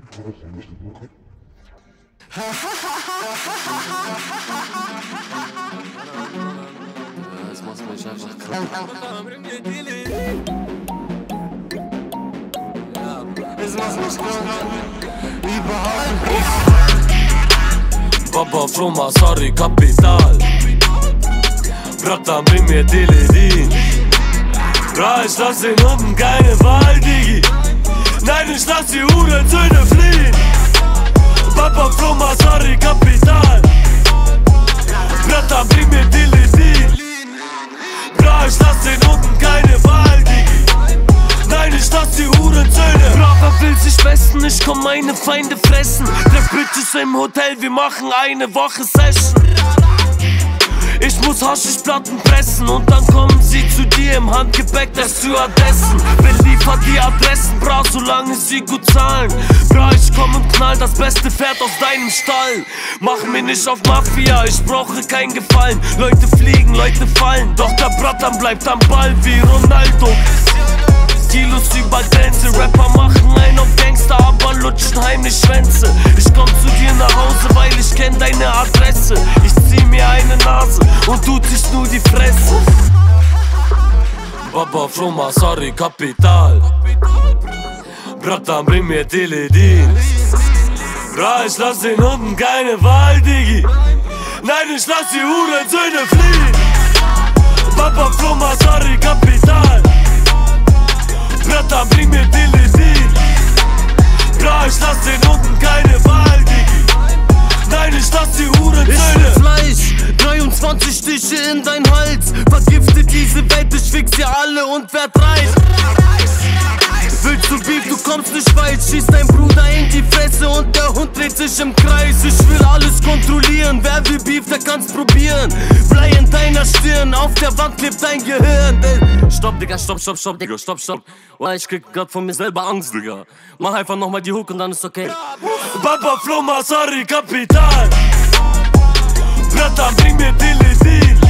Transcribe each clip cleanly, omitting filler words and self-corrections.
Das macht mich einfach krass. Das macht mich krass. Überhaupt nicht. Baba Floma, sorry, Kapital. Bratan, bring mir Teledin. Bra, ich lass den Hunden keine Wahl, Digi. Nein, ich lass die Hurensöhne fliehen. Papa Floma, sorry, Kapital. Bratan, bring mir Teledin. Bra, ich lass den Hunden keine Wahl, Digi. Nein, ich lass die Hurensöhne. Brava will sich besten, ich komm meine Feinde fressen. Treff Bitches im Hotel, wir machen eine Woche Session. Ich muss Haschischplatten pressen und dann kommen sie zu dir im Handgepäck der Stewardessen. Wer liefert die Adressen, bra, solange sie gut zahlen. Bra, ich komm und knall das beste Pferd aus deinem Stall. Mach mir nicht auf Mafia, ich brauche kein Gefallen. Leute fliegen, Leute fallen, doch der Bratan bleibt am Ball wie Ronaldo. Kilos über Grenze, Rapper machen einen auf Gangster, aber lutschen heimlich Schwänze. Ich komm zu dir nach Hause, weil ich kenn deine Adresse. Ich zieh mir eine Nase und du ziehst nur die Fresse. Baba Floma, sorry, Kapital. Bratan, bring mir Teledin. Bra, ich lass den Hunden keine Wahl, Digi. Nein, ich lass die Hurensöhne fliehen. Baba Floma, sorry, Kapital. Bratan, bring mir Teledin. Bra, ich lass den Hunden keine Wahl, Digi. Nein, ich lass die Hurensöhne. Ich will Fleisch, 23 Stiche in dein Hals. Vergiftet diese Welt, ich fix sie alle und werd reich. Willst du Beef, du kommst nicht weit. Schieß dein Bruder in die Fresse und der Hund dreht sich im Kreis. Ich will alles kontrollieren, wer will Beef, der kann's probieren. Blei in deiner Stirn, auf der Wand klebt dein Gehirn. Stopp, Digga, stopp, Digga, stopp. Oh, ich krieg grad von mir selber Angst, Digga. Mach einfach nochmal die Hook und dann ist okay. Baba Floma, sorry, Kapital. Bratan, bring mir Teledin.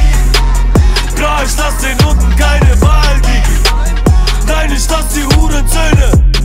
Bra, ich lass den Hunden keine Wahl, Digi. Nein, ich lass die Hurensöhne.